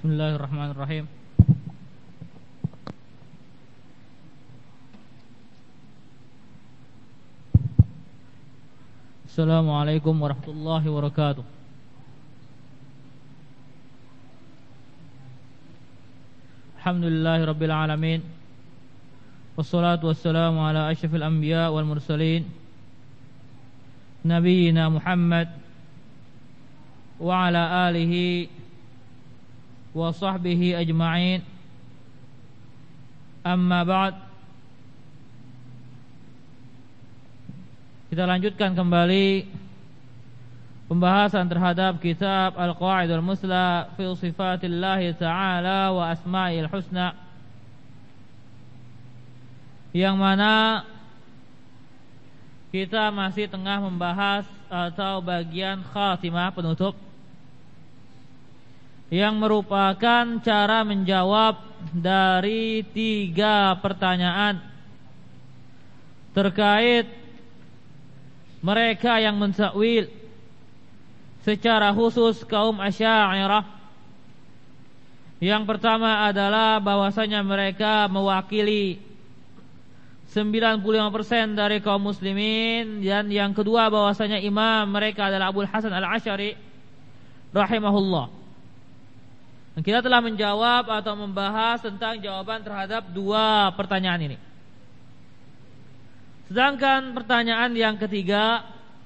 Bismillahirrahmanirrahim. Assalamualaikum warahmatullahi wabarakatuh. Alhamdulillahi rabbil alamin. Wassalatu wassalamu ala asyrafil anbiya wal mursalin, Nabiyyina Muhammad wa ala alihi wa sahbihi ajma'in. Amma ba'd. Kita lanjutkan kembali pembahasan terhadap kitab Al-Qa'idah Al-Musla fi Sifatillahi Ta'ala wa Asma'il Husna, yang mana kita masih tengah membahas atau bagian khatimah, penutup, yang merupakan cara menjawab dari 3 pertanyaan terkait mereka yang mentakwil secara khusus kaum Asy'ariyah. Yang pertama adalah bahwasanya mereka mewakili 95% dari kaum muslimin, dan yang kedua bahwasanya imam mereka adalah Abu Hasan Al-Asy'ari rahimahullah. Dan kita telah menjawab atau membahas tentang jawaban terhadap 2 pertanyaan ini. Sedangkan pertanyaan yang ketiga,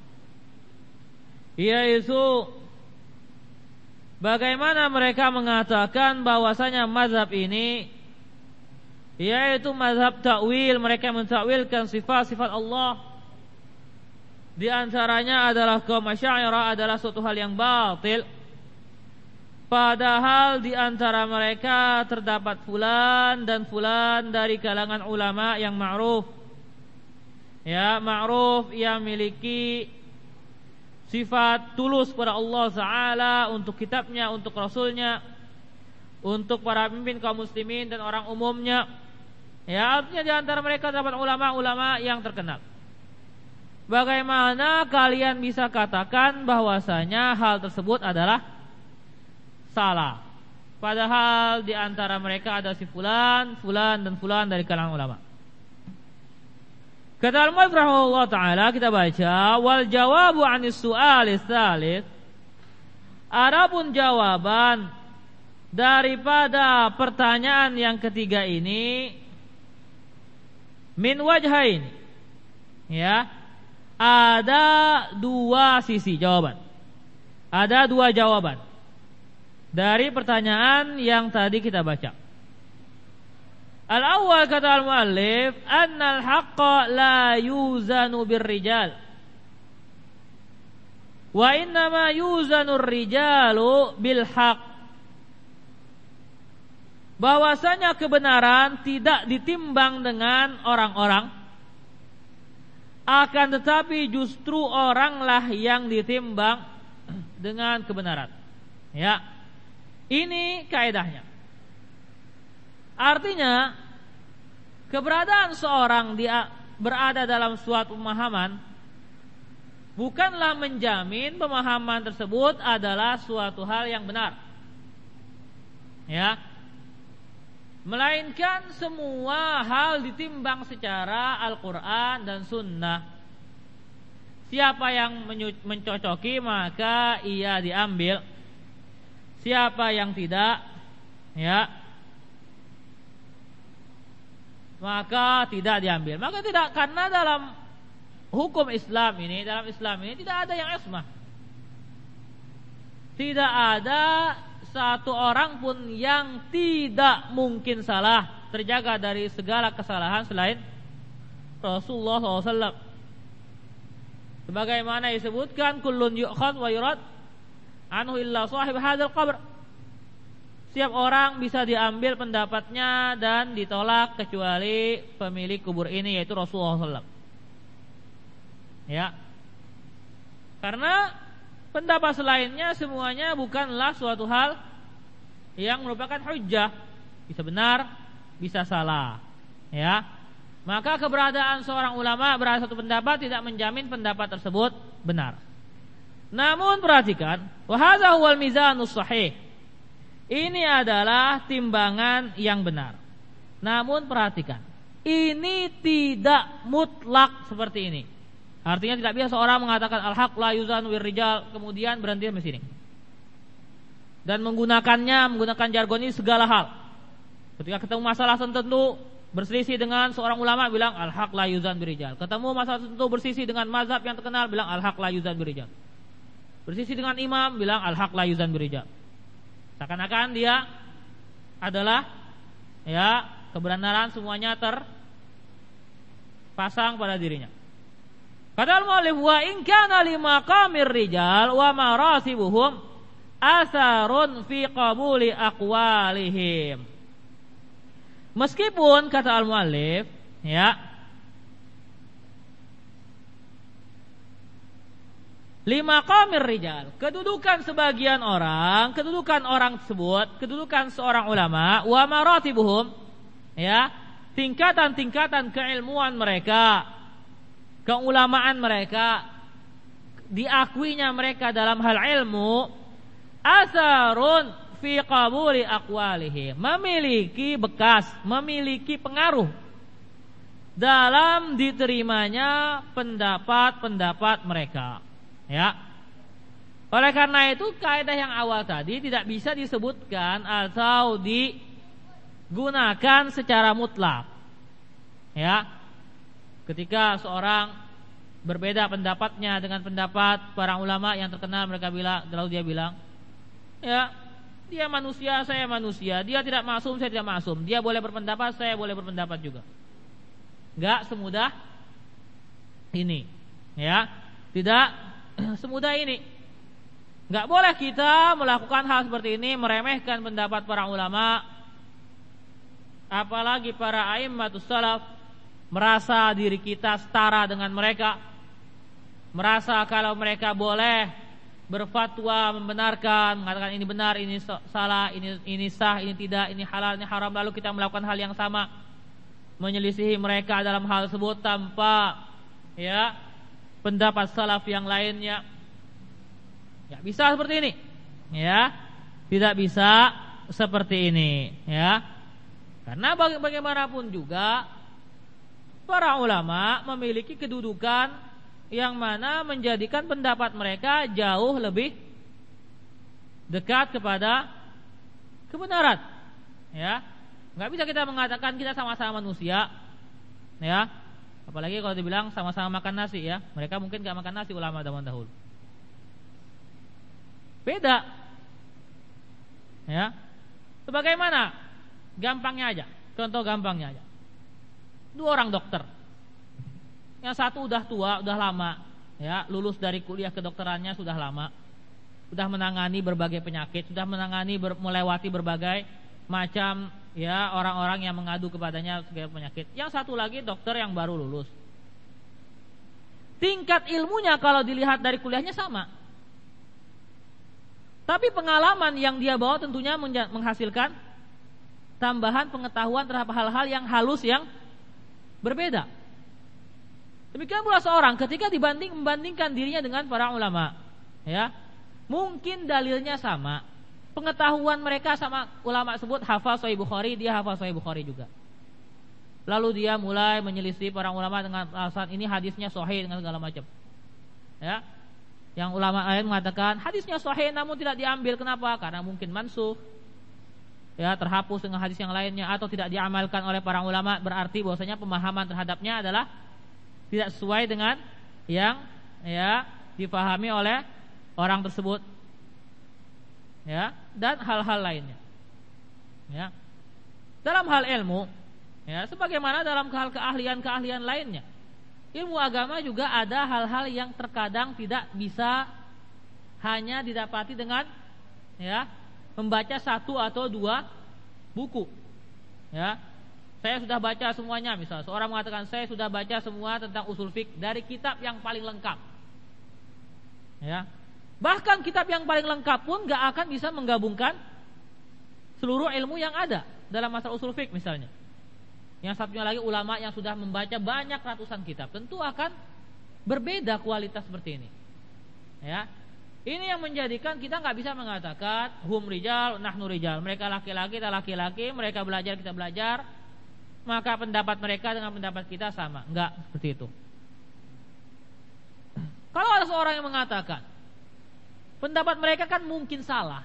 yaitu bagaimana mereka mengatakan bahwasanya mazhab ini, yaitu mazhab takwil, mereka mentakwilkan sifat-sifat Allah, di antaranya adalah kaum Asy'ariyah adalah suatu hal yang batil. Padahal di antara mereka terdapat fulan dan fulan dari kalangan ulama yang ma'ruf, ya, ma'ruf, yang memiliki sifat tulus kepada Allah Ta'ala, untuk kitabnya, untuk rasulnya, untuk para pemimpin kaum muslimin dan orang umumnya. Ya, artinya di antara mereka terdapat ulama-ulama yang terkenal. Bagaimana kalian bisa katakan bahwasanya hal tersebut adalah salah, padahal di antara mereka ada si fulan, fulan dan fulan dari kalangan ulama? Kata al-mu'allif rahimahullah ta'ala, kita baca, wal jawabu 'anis su'alis tsalits, adapun jawaban daripada pertanyaan yang ketiga ini, min wajhain, ya, ada 2 sisi jawaban, ada 2 jawaban dari pertanyaan yang tadi kita baca. Al-awwal, kata al-muallif, annal haqqa la yuzanu birrijal wa innama yuzanu rijalu bil haq. Bahwasanya kebenaran tidak ditimbang dengan orang-orang, akan tetapi justru oranglah yang ditimbang dengan kebenaran. Ya, ini kaidahnya. Artinya, keberadaan seorang dia berada dalam suatu pemahaman bukanlah menjamin pemahaman tersebut adalah suatu hal yang benar, ya, melainkan semua hal ditimbang secara Al-Quran dan Sunnah. Siapa yang mencocoki maka ia diambil, siapa yang tidak, ya, maka tidak diambil. Maka tidak, karena dalam hukum Islam ini, dalam Islam ini tidak ada yang ismah. Tidak ada satu orang pun yang tidak mungkin salah, terjaga dari segala kesalahan selain Rasulullah SAW. Sebagaimana disebutkan, kullun yu'khad wa yurad anhu illa sahib hadzal qabr. Setiap orang bisa diambil pendapatnya dan ditolak kecuali pemilik kubur ini, yaitu Rasulullah SAW. Ya, karena pendapat selainnya semuanya bukanlah suatu hal yang merupakan hujjah, bisa benar, bisa salah. Ya, maka keberadaan seorang ulama berada satu pendapat tidak menjamin pendapat tersebut benar. Namun perhatikan, wa hadza huwal mizanus shahih. Ini adalah timbangan yang benar. Namun perhatikan, ini tidak mutlak seperti ini. Artinya tidak bisa seorang mengatakan al-haq la yuzan wir rijal kemudian berhenti di sini. Dan menggunakan jargon ini segala hal. Ketika ketemu masalah tertentu berselisih dengan seorang ulama bilang al-haq la yuzan bir rijal. Ketemu masalah tertentu berselisih dengan mazhab yang terkenal bilang al-haq la yuzan bir rijal. Berselisih dengan imam bilang al-haq la yuzan bir rijal. Seakan-akan dia adalah ya kebenaran semuanya terpasang pada dirinya. Kata al-mu'allif wa in kana li maqamir rijal wa marasibuhum asarun fi qabuli aqwalihim. Meskipun kata al-mu'allif ya li maqamir rijal, kedudukan sebagian orang, kedudukan orang tersebut, kedudukan seorang ulama wa maratibuhum ya, tingkatan-tingkatan keilmuan mereka, keulamaan mereka, diakuinya mereka dalam hal ilmu, asarun fi qabuli aqwalihim, memiliki bekas, memiliki pengaruh dalam diterimanya pendapat-pendapat mereka. Ya. Oleh karena itu kaidah yang awal tadi tidak bisa disebutkan atau digunakan secara mutlak. Ya. Ketika seorang berbeda pendapatnya dengan pendapat para ulama yang terkenal, mereka bilang, lalu dia bilang, ya, dia manusia, saya manusia, dia tidak maksum, saya tidak maksum, dia boleh berpendapat, saya boleh berpendapat juga. Enggak semudah ini, ya, tidak semudah ini. Enggak boleh kita melakukan hal seperti ini, meremehkan pendapat para ulama, apalagi para a'immatus salaf, merasa diri kita setara dengan mereka, merasa kalau mereka boleh berfatwa, membenarkan, mengatakan ini benar, ini salah, ini sah, ini tidak, ini halal, ini haram, lalu kita melakukan hal yang sama, menyelisihi mereka dalam hal tersebut tanpa ya pendapat salaf yang lainnya. Ya bisa seperti ini, ya tidak bisa seperti ini, ya karena bagaimanapun juga para ulama memiliki kedudukan yang mana menjadikan pendapat mereka jauh lebih dekat kepada kebenaran. Ya, nggak bisa kita mengatakan kita sama-sama manusia. Ya, apalagi kalau dibilang sama-sama makan nasi ya. Mereka mungkin nggak makan nasi ulama zaman dahulu. Beda. Ya, sebagaimana gampangnya aja. Contoh gampangnya aja. 2 orang dokter. Yang satu udah tua, udah lama, ya, lulus dari kuliah kedokterannya sudah lama, sudah menangani berbagai penyakit, sudah melewati berbagai macam ya orang-orang yang mengadu kepadanya segala penyakit. Yang satu lagi dokter yang baru lulus. Tingkat ilmunya kalau dilihat dari kuliahnya sama, tapi pengalaman yang dia bawa tentunya menghasilkan tambahan pengetahuan terhadap hal-hal yang halus yang berbeda. Demikian pula seorang ketika membandingkan dirinya dengan para ulama, ya, mungkin dalilnya sama, pengetahuan mereka sama ulama tersebut, hafal Sahih Bukhari, dia hafal Sahih Bukhari juga. Lalu dia mulai menyelisih para ulama dengan alasan ini hadisnya sahih dengan segala macam. Ya. Yang ulama lain mengatakan hadisnya sahih namun tidak diambil, kenapa? Karena mungkin mansuh. Ya, terhapus dengan hadis yang lainnya atau tidak diamalkan oleh para ulama, berarti bahwasanya pemahaman terhadapnya adalah tidak sesuai dengan yang ya dipahami oleh orang tersebut. Ya, dan hal-hal lainnya. Ya. Dalam hal ilmu, ya, sebagaimana dalam hal keahlian-keahlian lainnya. Ilmu agama juga ada hal-hal yang terkadang tidak bisa hanya didapati dengan ya membaca 1 atau 2 buku. Ya. Saya sudah baca semuanya, misal seorang mengatakan saya sudah baca semua tentang usul fiqh dari kitab yang paling lengkap. Ya. Bahkan kitab yang paling lengkap pun gak akan bisa menggabungkan seluruh ilmu yang ada dalam masalah usul fiqh misalnya. Yang satunya lagi ulama yang sudah membaca banyak ratusan kitab, tentu akan berbeda kualitas seperti ini. Ya. Ini yang menjadikan kita nggak bisa mengatakan hum rijal, nahnu rijal. Mereka laki-laki, kita laki-laki, mereka belajar, kita belajar. Maka pendapat mereka dengan pendapat kita sama. Enggak seperti itu. Kalau ada seorang yang mengatakan pendapat mereka kan mungkin salah.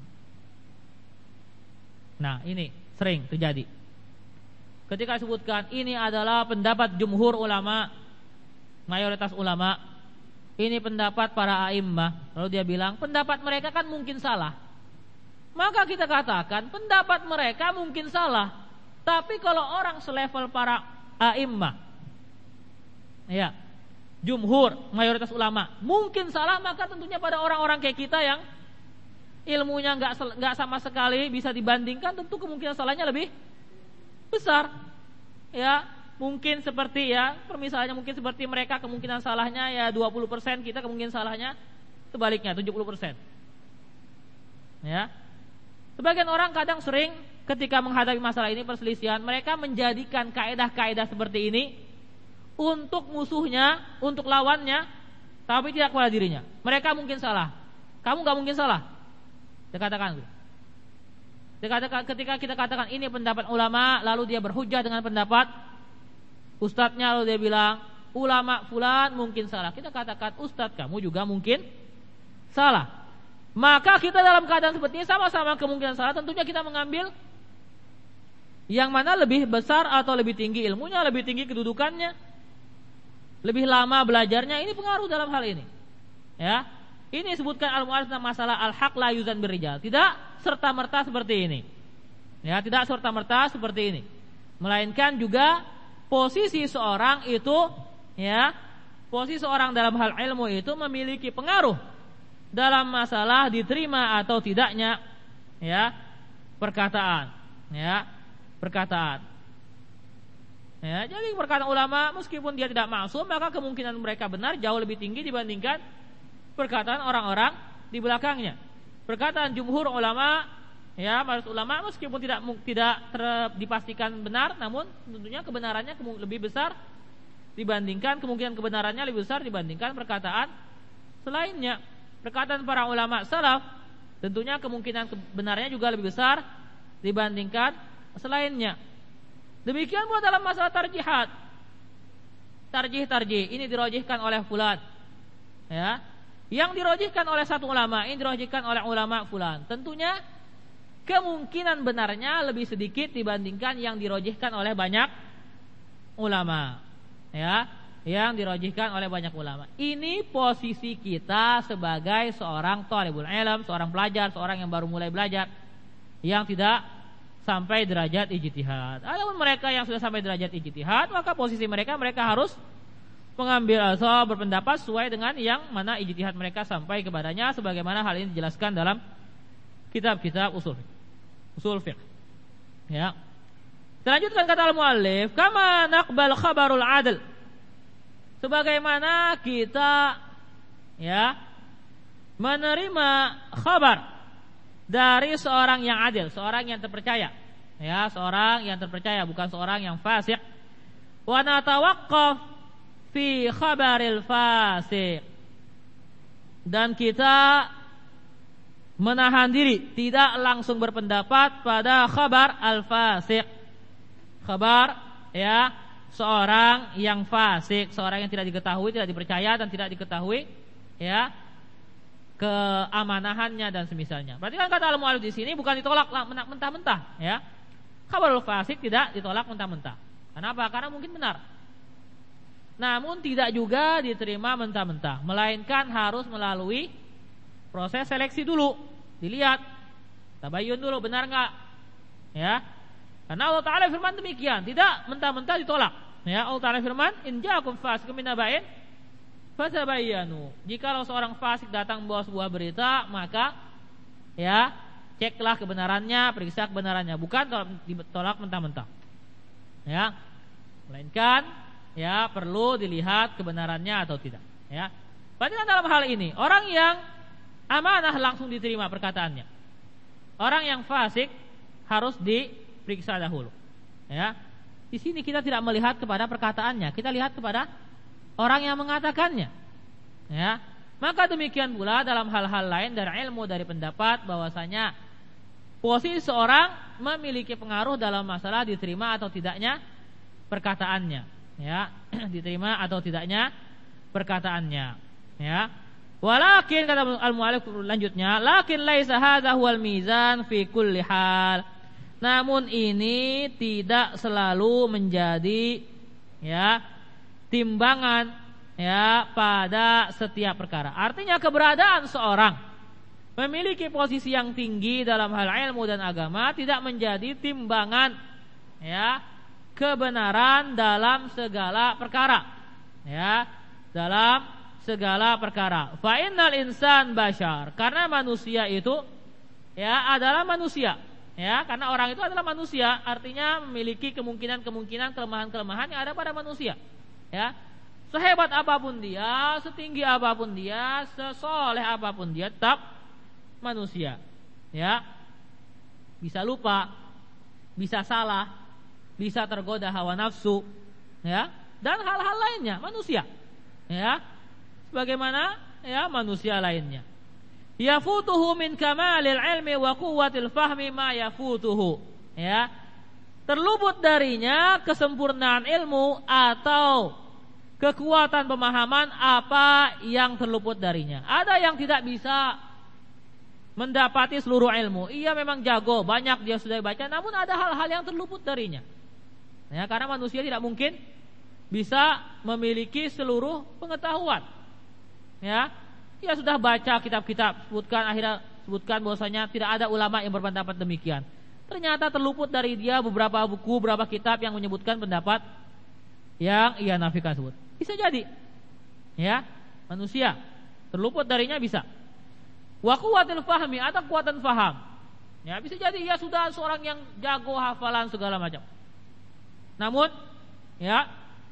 Nah, ini sering terjadi. Ketika disebutkan ini adalah pendapat jumhur ulama, mayoritas ulama, ini pendapat para a'immah, lalu dia bilang pendapat mereka kan mungkin salah. Maka kita katakan pendapat mereka mungkin salah. Tapi kalau orang selevel para a'immah, ya, jumhur, mayoritas ulama, mungkin salah, maka tentunya pada orang-orang kayak kita yang ilmunya nggak sama sekali bisa dibandingkan, tentu kemungkinan salahnya lebih besar. Ya, mungkin seperti ya, permisalannya mungkin seperti mereka kemungkinan salahnya ya 20%, kita kemungkinan salahnya sebaliknya 70%. Ya. Sebagian orang kadang sering ketika menghadapi masalah ini perselisihan, mereka menjadikan kaedah-kaedah seperti ini untuk musuhnya, untuk lawannya, tapi tidak kepada dirinya. Mereka mungkin salah, kamu nggak mungkin salah. Dikatakan ketika kita katakan ini pendapat ulama, lalu dia berhujjah dengan pendapat ustadznya, lalu dia bilang ulama fulan mungkin salah. Kita katakan ustadz kamu juga mungkin salah. Maka kita dalam keadaan seperti ini sama-sama kemungkinan salah. Tentunya kita mengambil yang mana lebih besar atau lebih tinggi ilmunya, lebih tinggi kedudukannya, lebih lama belajarnya. Ini pengaruh dalam hal ini. Ya, ini disebutkan al-mu'allif tentang masalah al-haq la yuzan birrijal. Tidak serta-merta seperti ini. Ya, tidak serta-merta seperti ini. Melainkan juga posisi seorang itu, ya, posisi seorang dalam hal ilmu itu memiliki pengaruh dalam masalah diterima atau tidaknya, ya, perkataan, ya, perkataan. Ya, jadi perkataan ulama meskipun dia tidak maksum, maka kemungkinan mereka benar jauh lebih tinggi dibandingkan perkataan orang-orang di belakangnya. Perkataan jumhur ulama, ya, mayoritas ulama meskipun tidak dipastikan benar, namun tentunya kebenarannya lebih besar dibandingkan, kemungkinan kebenarannya lebih besar dibandingkan perkataan selainnya. Perkataan para ulama salaf tentunya kemungkinan kebenarannya juga lebih besar dibandingkan selainnya. Demikian pula dalam masalah tarjihat. Tarjih ini dirojihkan oleh fulan. Ya. Yang dirojihkan oleh satu ulama, ini dirojihkan oleh ulama fulan. Tentunya kemungkinan benarnya lebih sedikit dibandingkan yang dirojihkan oleh banyak ulama. Ya, yang dirojihkan oleh banyak ulama. Ini posisi kita sebagai seorang thalibul ilm, seorang pelajar, seorang yang baru mulai belajar, yang tidak sampai derajat ijtihad. Adapun mereka yang sudah sampai derajat ijtihad, maka posisi mereka harus mengambil asal berpendapat sesuai dengan yang mana ijtihad mereka sampai kepadanya, sebagaimana hal ini dijelaskan dalam kitab-kitab usul fiqh. Ya. Selanjutnya kata al-muallif, kama naqbal khabarul adl. Sebagaimana kita, ya, menerima khabar dari seorang yang adil, seorang yang terpercaya. Ya, seorang yang terpercaya, bukan seorang yang fasik. Wa natawaqqaf fi khabaril fasik. Dan kita menahan diri, tidak langsung berpendapat pada khabar al-fasik. Khabar, ya, seorang yang fasik, seorang yang tidak diketahui, tidak dipercaya dan tidak diketahui, ya, keamanahannya dan semisalnya. Berarti kan kata al-mu'allif di sini bukan ditolak mentah-mentah, ya. Khabarul fasik tidak ditolak mentah-mentah. Kenapa? Karena mungkin benar. Namun tidak juga diterima mentah-mentah, melainkan harus melalui proses seleksi dulu, dilihat, tabayyun dulu, benar enggak? Ya. Karena Allah Ta'ala firman demikian, tidak mentah-mentah ditolak. Ya, Allah Ta'ala firman, in ja'akum fasiqun binaba'in fatabayyanu. Jikalau seorang fasik datang membawa sebuah berita, maka, ya, ceklah kebenarannya, periksa kebenarannya, bukan ditolak mentah-mentah. Ya. Melainkan, ya, perlu dilihat kebenarannya atau tidak. Ya. Berarti kan dalam hal ini, orang yang amanah langsung diterima perkataannya. Orang yang fasik harus diperiksa dahulu. Ya. Di sini kita tidak melihat kepada perkataannya, kita lihat kepada orang yang mengatakannya. Ya. Maka demikian pula dalam hal-hal lain dari ilmu, dari pendapat, bahwasanya posisi seorang memiliki pengaruh dalam masalah diterima atau tidaknya perkataannya, ya, diterima atau tidaknya perkataannya, ya. Walakin, kata al-mu'allif lanjutnya, lakin laisa hadza huwal mizan fi kulli hal. Namun ini tidak selalu menjadi, ya, timbangan, ya, pada setiap perkara. Artinya keberadaan seorang memiliki posisi yang tinggi dalam hal ilmu dan agama tidak menjadi timbangan, ya, kebenaran dalam segala perkara, ya, dalam segala perkara. Fa innal insan bashar, karena manusia itu, ya, adalah manusia, ya, karena orang itu adalah manusia, artinya memiliki kemungkinan-kemungkinan, kelemahan-kelemahan yang ada pada manusia, ya. Sehebat apapun dia, setinggi apapun dia, sesoleh apapun dia, tetap manusia, ya. Bisa lupa, bisa salah, bisa tergoda hawa nafsu, ya, dan hal-hal lainnya, manusia, ya, sebagaimana, ya, manusia lainnya. Yafutuhu min kamalil ilmi wa quwwatil fahmi ma yafutuhu, ya, terluput darinya kesempurnaan ilmu atau kekuatan pemahaman apa yang terluput darinya. Ada yang tidak bisa mendapati seluruh ilmu. Ia memang jago, banyak dia sudah baca, namun ada hal-hal yang terluput darinya, ya, karena manusia tidak mungkin bisa memiliki seluruh pengetahuan, ya. Ia sudah baca kitab-kitab, sebutkan bahwasanya tidak ada ulama yang berpendapat demikian. Ternyata terluput dari dia beberapa buku, beberapa kitab yang menyebutkan pendapat yang ia nafikan tersebut. Bisa jadi, ya, manusia terluput darinya bisa. Wa quwwatil fahmi, atau kekuatan faham, ya, bisa jadi ia sudah seorang yang jago hafalan segala macam, namun, ya,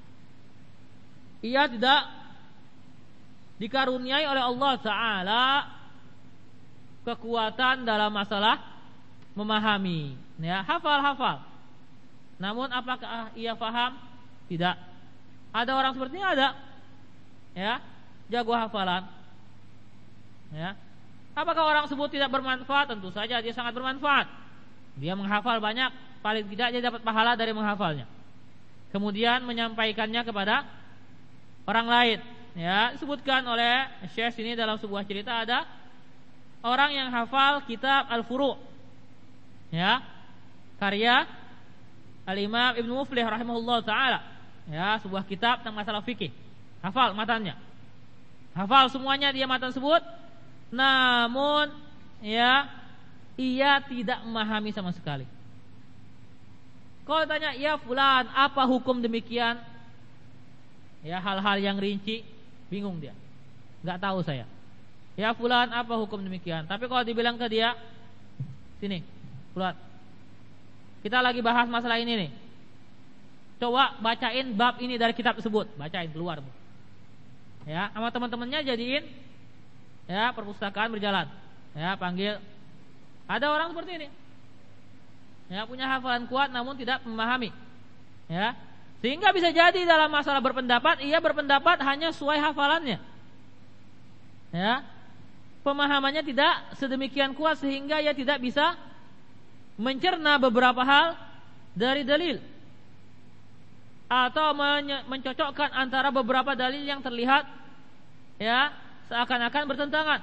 ia tidak dikaruniai oleh Allah Ta'ala kekuatan dalam masalah memahami, ya, hafal, namun apakah ia faham? Tidak. Ada orang seperti ini, ada, ya, jago hafalan, ya. Apakah orang tersebut tidak bermanfaat? Tentu saja dia sangat bermanfaat. Dia menghafal banyak, paling tidak dia dapat pahala dari menghafalnya. Kemudian menyampaikannya kepada orang lain, ya. Disebutkan oleh Syekh ini dalam sebuah cerita, ada orang yang hafal kitab Al-Furu', ya, karya Al-Imam Ibnu Muflih rahimahullah ta'ala, ya, sebuah kitab tentang masalah fikih. Hafal matanya, hafal semuanya dia matan tersebut, namun, ya, ia tidak memahami sama sekali. Kalau tanya, ya fulan, apa hukum demikian? Ya, hal-hal yang rinci, bingung dia, nggak tahu saya. Ya fulan, apa hukum demikian? Tapi kalau dibilang ke dia, sini, fulan, kita lagi bahas masalah ini nih, coba bacain bab ini dari kitab tersebut, bacain keluar, ya, sama teman-temannya jadiin, ya, perpustakaan berjalan, ya, panggil. Ada orang seperti ini, ya, punya hafalan kuat namun tidak memahami, ya, sehingga bisa jadi dalam masalah berpendapat, ia berpendapat hanya sesuai hafalannya, ya, pemahamannya tidak sedemikian kuat sehingga ia tidak bisa mencerna beberapa hal dari dalil, atau mencocokkan antara beberapa dalil yang terlihat, ya, seakan-akan bertentangan,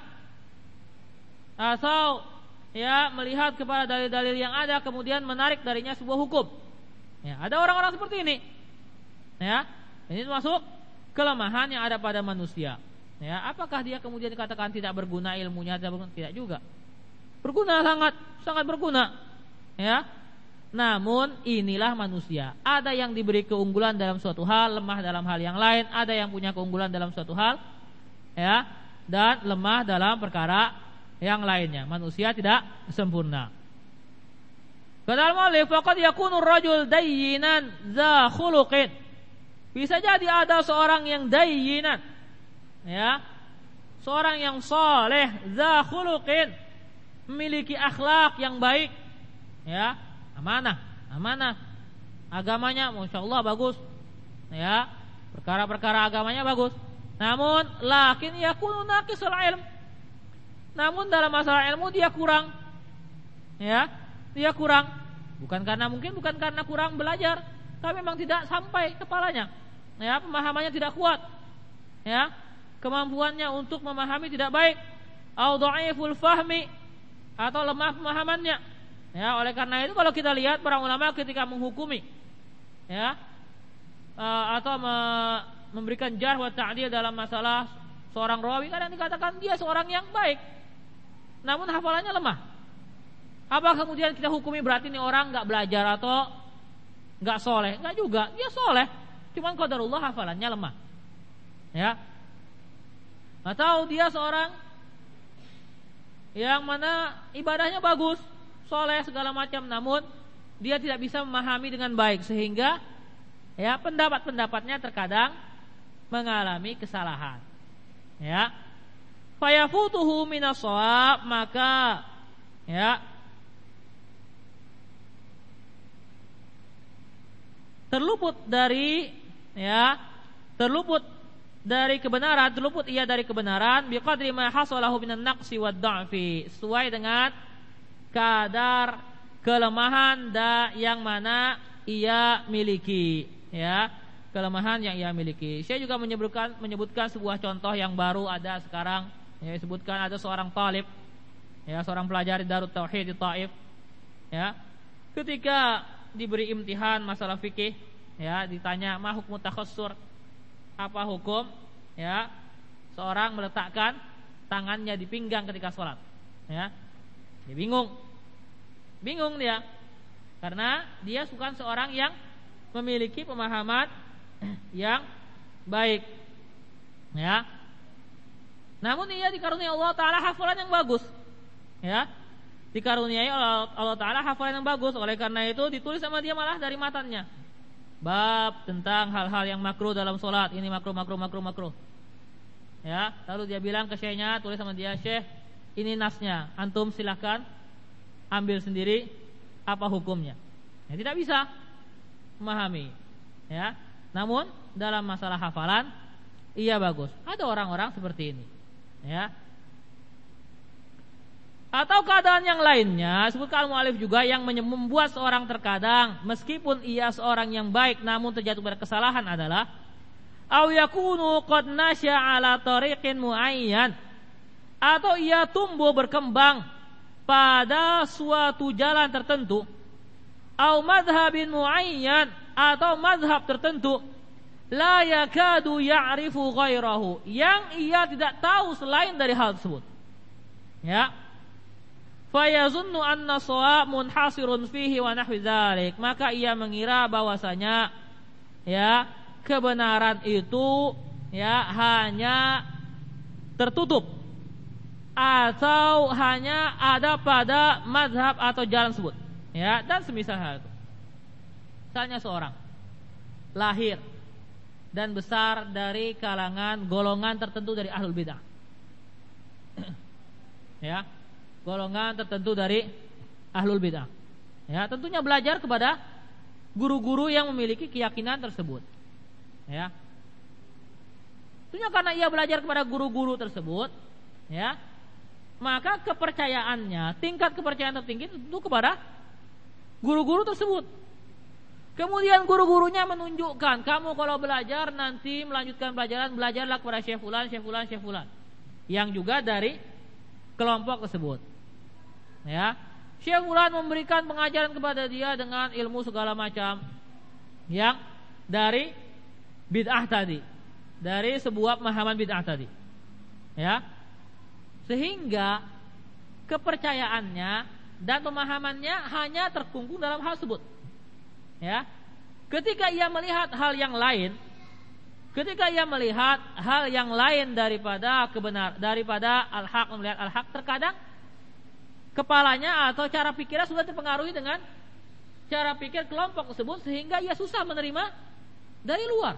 atau, ya, melihat kepada dalil-dalil yang ada kemudian menarik darinya sebuah hukum, ya. Ada orang-orang seperti ini, ya. Ini termasuk kelemahan yang ada pada manusia, ya. Apakah dia kemudian dikatakan tidak berguna ilmunya? Tidak juga, berguna, sangat berguna, ya. Namun inilah manusia. Ada yang diberi keunggulan dalam suatu hal, lemah dalam hal yang lain. Ada yang punya keunggulan dalam suatu hal, ya, dan lemah dalam perkara yang lainnya. Manusia tidak sempurna. Kata al-mu'allif, faqad yakunu ar-rajul dayyinan dza khuluqin. Bisa jadi ada seorang yang dayyinan, ya, seorang yang saleh, dza khuluqin, memiliki akhlak yang baik, ya, amanah, agamanya masya Allah bagus, ya, perkara-perkara agamanya bagus, Namun lakin yakunu naqisul ilm. Namun dalam masalah ilmu dia kurang. Ya, dia kurang. Bukan karena kurang belajar, tapi memang tidak sampai kepalanya. Ya, pemahamannya tidak kuat. Ya, kemampuannya untuk memahami tidak baik. Au dhaiful fahmi, atau lemah pemahamannya. Ya, oleh karena itu kalau kita lihat para ulama ketika menghukumi, ya, atau memberikan jarh wa ta'dil dalam masalah seorang rawi, kadang dikatakan dia seorang yang baik, namun hafalannya lemah. Apa kemudian kita hukumi berarti ini orang nggak belajar atau nggak soleh? Nggak juga, dia soleh, cuman qadarullah hafalannya lemah. Ya, atau dia seorang yang mana ibadahnya bagus, soleh segala macam, namun dia tidak bisa memahami dengan baik sehingga ya pendapat-pendapatnya terkadang mengalami kesalahan. Ya, fayafutuhu minas shawab, maka ya terluput dari kebenaran, terluput ia dari kebenaran biqadri ma hasalahu minan naqsi wad dha'fi, sesuai dengan kadar kelemahan yang mana ia miliki, ya, kelemahan yang ia miliki. Saya juga menyebutkan sebuah contoh yang baru ada sekarang, ya, disebutkan ada seorang talib, ya, seorang pelajar di Darut Tauhid di Taif, ya, ketika diberi imtihan masalah fikih, ya, ditanya ma hukmu takhassur, apa hukum, ya, seorang meletakkan tangannya di pinggang ketika sholat, ya. Dia bingung dia, karena dia bukan seorang yang memiliki pemahaman yang baik, ya. Namun ia dikaruniai Allah Ta'ala hafalan yang bagus, ya, dikaruniai Allah Ta'ala hafalan yang bagus. Oleh karena itu ditulis sama dia malah dari matannya bab tentang hal-hal yang makruh dalam sholat. Ini makruh, ya. Lalu dia bilang ke syekhnya, tulis sama dia, syekh, ini nasnya, antum silahkan ambil sendiri, apa hukumnya. Ya, tidak bisa memahami, ya. Namun dalam masalah hafalan ia bagus. Ada orang-orang seperti ini, ya. Atau keadaan yang lainnya, sebutkan mu'alif juga, yang membuat seorang terkadang meskipun ia seorang yang baik namun terjatuh pada kesalahan adalah au yakunu qad nasya ala tariqin muayyan, atau ia tumbuh berkembang pada suatu jalan tertentu, au madhabin muayyan, atau madhab tertentu, la yakadu ya'rifu ghairahu, yang ia tidak tahu selain dari hal tersebut, ya. Fayazunnu anna shawab munhasirun fihi wa nahwi dzalik, maka ia mengira bahwasanya, ya, kebenaran itu, ya, hanya tertutup atau hanya ada pada mazhab atau jalan tersebut, ya, dan semisal hal itu. Misalnya seorang lahir dan besar dari kalangan golongan tertentu dari ahlul bidah, ya, golongan tertentu dari ahlul bidah, ya, tentunya belajar kepada guru-guru yang memiliki keyakinan tersebut, ya. Tentunya karena ia belajar kepada guru-guru tersebut, ya, maka kepercayaannya, tingkat kepercayaan tertinggi tentu kepada guru-guru tersebut. Kemudian guru-gurunya menunjukkan, kamu kalau belajar nanti melanjutkan pelajaran, belajarlah kepada Syekh Fulan, yang juga dari kelompok tersebut, ya. Syekh Fulan memberikan pengajaran kepada dia dengan ilmu segala macam yang dari bid'ah tadi, dari sebuah pemahaman bid'ah tadi, ya. Sehingga kepercayaannya dan pemahamannya hanya terkungkung dalam hal tersebut, ya. Ketika ia melihat hal yang lain, daripada al-haq, melihat al-haq, terkadang kepalanya atau cara pikirnya sudah terpengaruhi dengan cara pikir kelompok tersebut, sehingga ia susah menerima dari luar.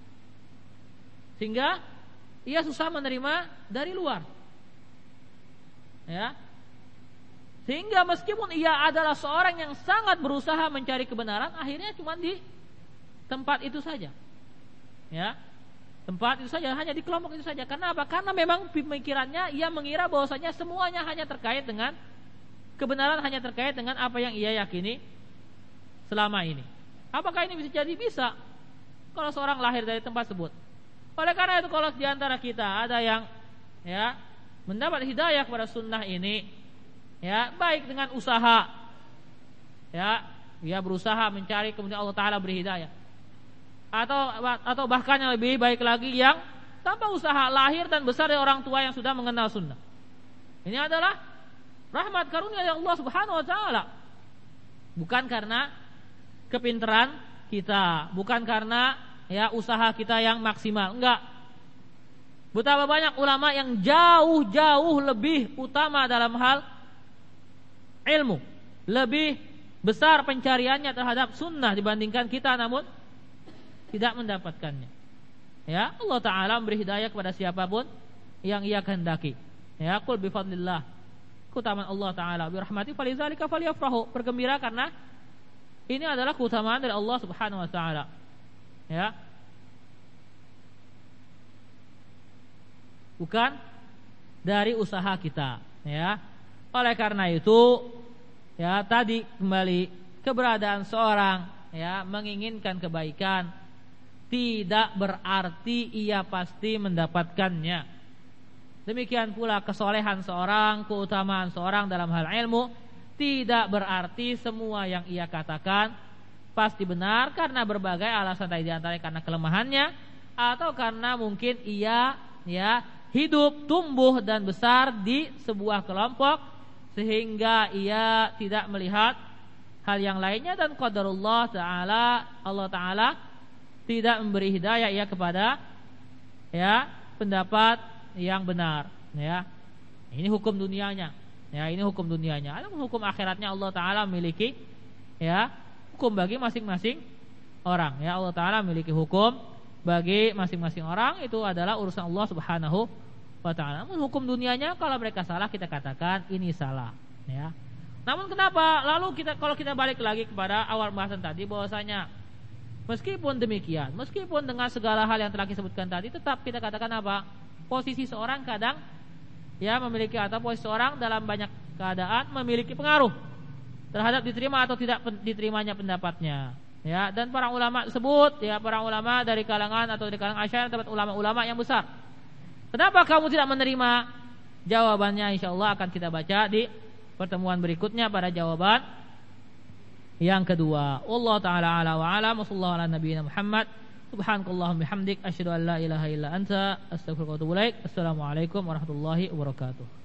Ya. Sehingga meskipun ia adalah seorang yang sangat berusaha mencari kebenaran, akhirnya cuma di tempat itu saja, ya. tempat itu saja, hanya di kelompok itu saja. Karena apa? Karena memang pemikirannya ia mengira bahwasanya semuanya hanya terkait dengan kebenaran, hanya terkait dengan apa yang ia yakini selama ini. Apakah ini bisa jadi? Bisa. Kalau seorang lahir dari tempat tersebut. Oleh karena itu kalau di antara kita ada yang mendapat hidayah kepada sunnah ini, baik dengan usaha, dia berusaha mencari, kemudian Allah Ta'ala beri hidayah, atau bahkan yang lebih baik lagi yang tanpa usaha lahir dan besar dari orang tua yang sudah mengenal sunnah. Ini adalah rahmat karunia dari Allah Subhanahu Wa Ta'ala, bukan karena kepintaran kita, bukan karena usaha kita yang maksimal. Enggak. Betapa banyak ulama yang jauh-jauh lebih utama dalam hal ilmu, lebih besar pencariannya terhadap sunnah dibandingkan kita, namun tidak mendapatkannya. Allah Ta'ala memberi hidayah kepada siapapun yang ia kehendaki. Qul bi fadlillah, keutamaan Allah Ta'ala, bi rahmati falidzalika falyafrahu, bergembira karena ini adalah keutamaan dari Allah Subhanahu Wa Ta'ala. Bukan dari usaha kita. Oleh karena itu, tadi kembali keberadaan seorang menginginkan kebaikan tidak berarti ia pasti mendapatkannya. Demikian pula kesolehan seorang, keutamaan seorang dalam hal ilmu tidak berarti semua yang ia katakan pasti benar, karena berbagai alasan tadi, diantaranya karena kelemahannya atau karena mungkin ia hidup, tumbuh dan besar di sebuah kelompok sehingga ia tidak melihat hal yang lainnya, dan qadarullah Ta'ala, Allah Ta'ala tidak memberi hidayah ia kepada pendapat yang benar. Ini hukum dunianya. Ini hukum dunianya. Ada hukum akhiratnya Allah Ta'ala memiliki hukum bagi masing-masing orang. Allah Ta'ala memiliki hukum bagi masing-masing orang, itu adalah urusan Allah Subhanahu Wa Ta'ala. Namun hukum dunianya, kalau mereka salah kita katakan ini salah. Namun kenapa? Lalu kalau kita balik lagi kepada awal bahasan tadi, bahwasanya meskipun demikian, meskipun dengan segala hal yang telah kita sebutkan tadi, tetap kita katakan apa? Posisi seorang kadang memiliki, atau posisi seorang dalam banyak keadaan memiliki pengaruh terhadap diterima atau tidak diterimanya pendapatnya. Dan para ulama tersebut, para ulama dari kalangan atau dari kalangan Asy'ariyah, terdapat ulama-ulama yang besar. Kenapa kamu tidak menerima? Jawabannya insyaallah akan kita baca di pertemuan berikutnya pada jawaban yang kedua. Wallahu taala ala wa ala, sallallahu ala nabiyina Muhammad, subhanakallahumma bihamdik, asyhadu an la ilaha illa anta, astaghfiruka wa atubu ilaik. Assalamualaikum warahmatullahi wabarakatuh.